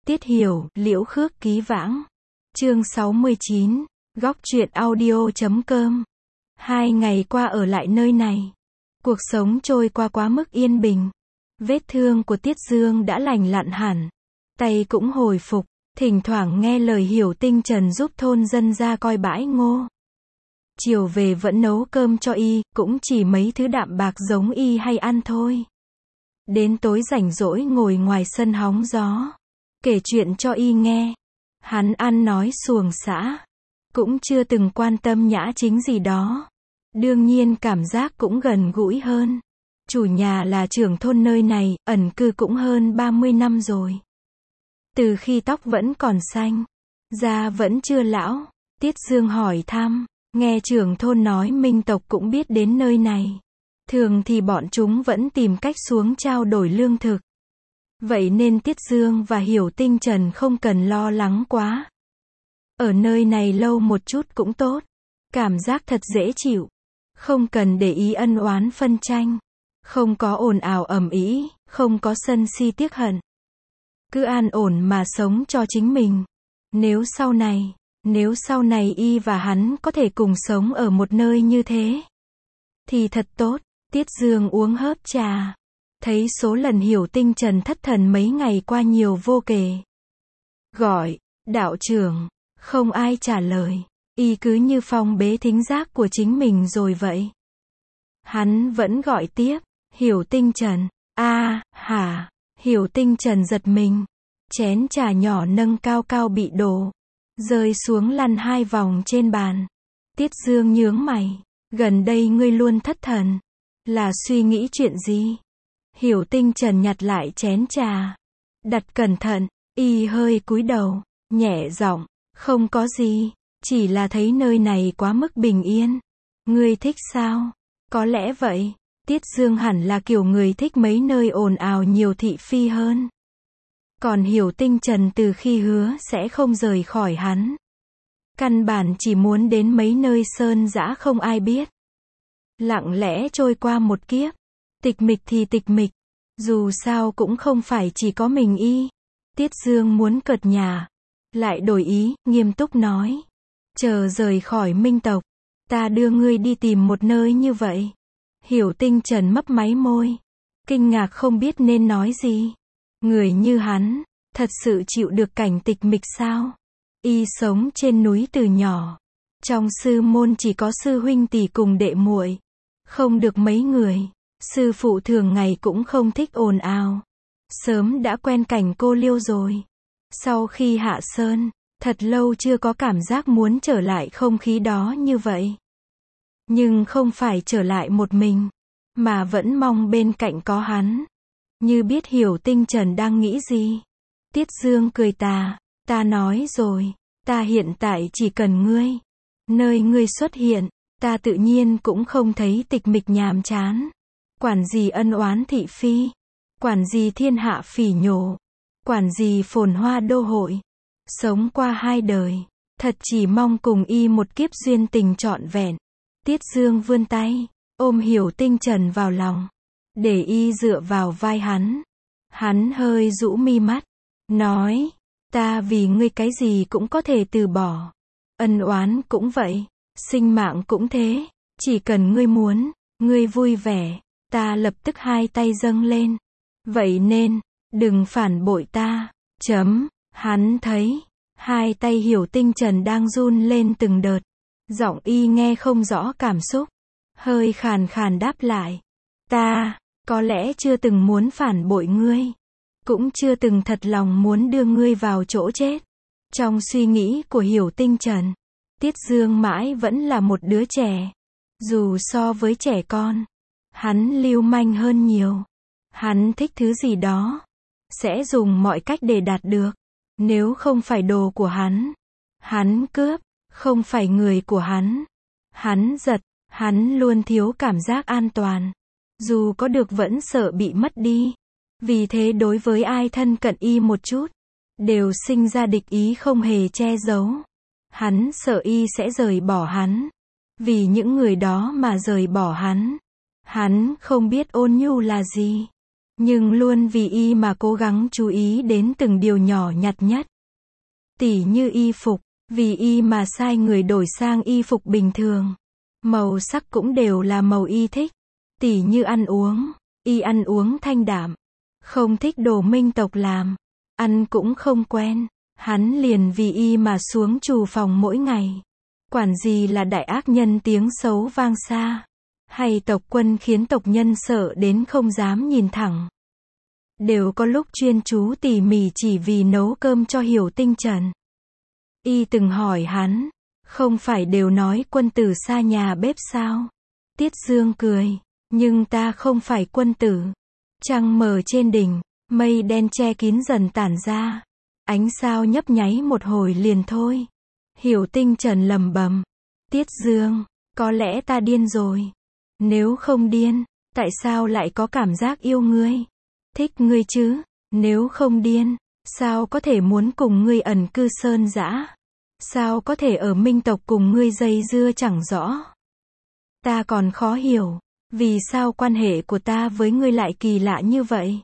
Tiết Hiểu, Liễu Khước Ký Vãng. Chương 69, Góc truyện audio.com. 2 ngày qua ở lại nơi này. Cuộc sống trôi qua quá mức yên bình. Vết thương của Tiết Dương đã lành lặn hẳn. Tay cũng hồi phục, thỉnh thoảng nghe lời Hiểu Tinh Trần giúp thôn dân ra coi bãi ngô. Chiều về vẫn nấu cơm cho y, cũng chỉ mấy thứ đạm bạc giống y hay ăn thôi. Đến tối rảnh rỗi ngồi ngoài sân hóng gió, kể chuyện cho y nghe. Hắn ăn nói xuồng xã, cũng chưa từng quan tâm nhã chính gì đó. Đương nhiên cảm giác cũng gần gũi hơn. Chủ nhà là trưởng thôn nơi này, ẩn cư cũng hơn 30 năm rồi. Từ khi tóc vẫn còn xanh, da vẫn chưa lão, Tiết Dương hỏi thăm, nghe trưởng thôn nói Minh tộc cũng biết đến nơi này. Thường thì bọn chúng vẫn tìm cách xuống trao đổi lương thực. Vậy nên Tiết Dương và Hiểu Tinh Trần không cần lo lắng quá. Ở nơi này lâu một chút cũng tốt. Cảm giác thật dễ chịu. Không cần để ý ân oán phân tranh. Không có ồn ào ầm ĩ, không có sân si tiếc hận. Cứ an ổn mà sống cho chính mình. Nếu sau này y và hắn có thể cùng sống ở một nơi như thế, thì thật tốt. Tiết Dương uống hớp trà. Thấy số lần Hiểu Tinh Trần thất thần mấy ngày qua nhiều vô kể. Gọi, đạo trưởng, không ai trả lời. Y cứ như phong bế thính giác của chính mình rồi vậy. Hắn vẫn gọi tiếp, Hiểu Tinh Trần. Hả? Hiểu Tinh Trần giật mình. Chén trà nhỏ nâng cao cao bị đổ, rơi xuống lăn 2 vòng trên bàn. Tiết Dương nhướng mày. Gần đây ngươi luôn thất thần. Là suy nghĩ chuyện gì? Hiểu Tinh Trần nhặt lại chén trà, đặt cẩn thận, y hơi cúi đầu, nhẹ giọng, không có gì, chỉ là thấy nơi này quá mức bình yên. Ngươi thích sao? Có lẽ vậy. Tiết Dương hẳn là kiểu người thích mấy nơi ồn ào nhiều thị phi hơn. Còn Hiểu Tinh Trần từ khi hứa sẽ không rời khỏi hắn. Căn bản chỉ muốn đến mấy nơi sơn dã không ai biết. Lặng lẽ trôi qua một kiếp. Tịch mịch thì tịch mịch. Dù sao cũng không phải chỉ có mình y. Tiết Dương muốn cợt nhả, lại đổi ý, nghiêm túc nói. Chờ rời khỏi Minh tộc, ta đưa ngươi đi tìm một nơi như vậy. Hiểu Tinh Trần mấp máy môi. Kinh ngạc không biết nên nói gì. Người như hắn, thật sự chịu được cảnh tịch mịch sao? Y sống trên núi từ nhỏ. Trong sư môn chỉ có sư huynh tỷ cùng đệ muội. Không được mấy người. Sư phụ thường ngày cũng không thích ồn ào. Sớm đã quen cảnh cô liêu rồi. Sau khi hạ sơn, thật lâu chưa có cảm giác muốn trở lại không khí đó như vậy. Nhưng không phải trở lại một mình, mà vẫn mong bên cạnh có hắn. Như biết Hiểu Tinh Trần đang nghĩ gì. Tiết Dương cười ta nói rồi, ta hiện tại chỉ cần ngươi. Nơi ngươi xuất hiện, ta tự nhiên cũng không thấy tịch mịch nhàm chán. Quản gì ân oán thị phi, quản gì thiên hạ phỉ nhổ, quản gì phồn hoa đô hội. Sống qua 2 đời, thật chỉ mong cùng y một kiếp duyên tình trọn vẹn. Tiết Dương vươn tay, ôm Hiểu Tinh Trần vào lòng, để y dựa vào vai hắn. Hắn hơi rũ mi mắt, nói, ta vì ngươi cái gì cũng có thể từ bỏ. Ân oán cũng vậy, sinh mạng cũng thế, chỉ cần ngươi muốn, ngươi vui vẻ. Ta lập tức 2 tay dâng lên. Vậy nên, đừng phản bội ta. Hắn thấy 2 tay Hiểu Tinh Trần đang run lên từng đợt. Giọng y nghe không rõ cảm xúc. Hơi khàn khàn đáp lại. Ta, có lẽ chưa từng muốn phản bội ngươi. Cũng chưa từng thật lòng muốn đưa ngươi vào chỗ chết. Trong suy nghĩ của Hiểu Tinh Trần, Tiết Dương mãi vẫn là một đứa trẻ. Dù so với trẻ con, hắn lưu manh hơn nhiều. Hắn thích thứ gì đó, sẽ dùng mọi cách để đạt được. Nếu không phải đồ của hắn cướp. Không phải người của hắn giật. Hắn luôn thiếu cảm giác an toàn. Dù có được vẫn sợ bị mất đi. Vì thế đối với ai thân cận y một chút, đều sinh ra địch ý không hề che giấu. Hắn sợ y sẽ rời bỏ hắn. Vì những người đó mà rời bỏ hắn. Hắn không biết ôn nhu là gì. Nhưng luôn vì y mà cố gắng chú ý đến từng điều nhỏ nhặt nhất. Tỉ như y phục, vì y mà sai người đổi sang y phục bình thường. Màu sắc cũng đều là màu y thích. Tỉ như ăn uống, y ăn uống thanh đạm. Không thích đồ minh tộc làm. Ăn cũng không quen. Hắn liền vì y mà xuống trù phòng mỗi ngày. Quản gì là đại ác nhân tiếng xấu vang xa. Hay tộc quân khiến tộc nhân sợ đến không dám nhìn thẳng. Đều có lúc chuyên chú tỉ mỉ chỉ vì nấu cơm cho Hiểu Tinh Trần. Y từng hỏi hắn, không phải đều nói quân tử xa nhà bếp sao? Tiết Dương cười, nhưng ta không phải quân tử. Trăng mờ trên đỉnh, mây đen che kín dần tản ra. Ánh sao nhấp nháy một hồi liền thôi. Hiểu Tinh Trần lẩm bẩm, Tiết Dương, có lẽ ta điên rồi. Nếu không điên, tại sao lại có cảm giác yêu ngươi? Thích ngươi chứ? Nếu không điên, sao có thể muốn cùng ngươi ẩn cư sơn dã? Sao có thể ở minh tộc cùng ngươi dây dưa chẳng rõ? Ta còn khó hiểu, vì sao quan hệ của ta với ngươi lại kỳ lạ như vậy?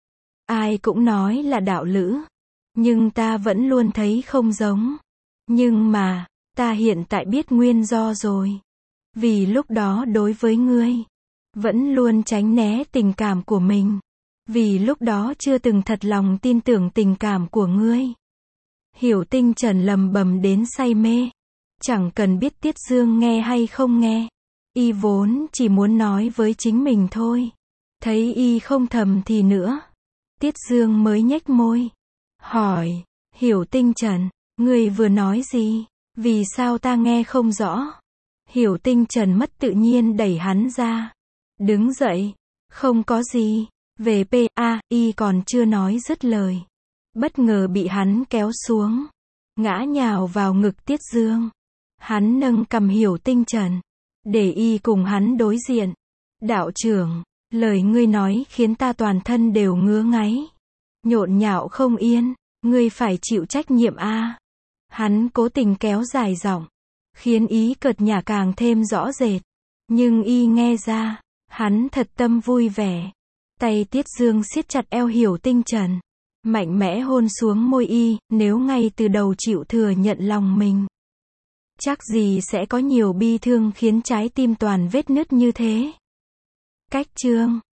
Ai cũng nói là đạo lữ, nhưng ta vẫn luôn thấy không giống. Nhưng mà, ta hiện tại biết nguyên do rồi. Vì lúc đó đối với ngươi, vẫn luôn tránh né tình cảm của mình. Vì lúc đó chưa từng thật lòng tin tưởng tình cảm của ngươi. Hiểu Tinh Trần lầm bầm đến say mê. Chẳng cần biết Tiết Dương nghe hay không nghe. Y vốn chỉ muốn nói với chính mình thôi. Thấy y không thầm thì nữa. Tiết Dương mới nhếch môi. Hỏi, Hiểu Tinh Trần, ngươi vừa nói gì? Vì sao ta nghe không rõ? Hiểu Tinh Trần mất tự nhiên đẩy hắn ra. Đứng dậy. Không có gì. Về y còn chưa nói dứt lời. Bất ngờ bị hắn kéo xuống. Ngã nhào vào ngực Tiết Dương. Hắn nâng cầm Hiểu Tinh Trần. Để y cùng hắn đối diện. Đạo trưởng, lời ngươi nói khiến ta toàn thân đều ngứa ngáy. Nhộn nhạo không yên, ngươi phải chịu trách nhiệm a. Hắn cố tình kéo dài giọng. Khiến ý cợt nhả càng thêm rõ rệt. Nhưng y nghe ra, hắn thật tâm vui vẻ. Tay Tiết Dương siết chặt eo Hiểu Tinh Trần. Mạnh mẽ hôn xuống môi y, nếu ngay từ đầu chịu thừa nhận lòng mình. Chắc gì sẽ có nhiều bi thương khiến trái tim toàn vết nứt như thế. Cách chương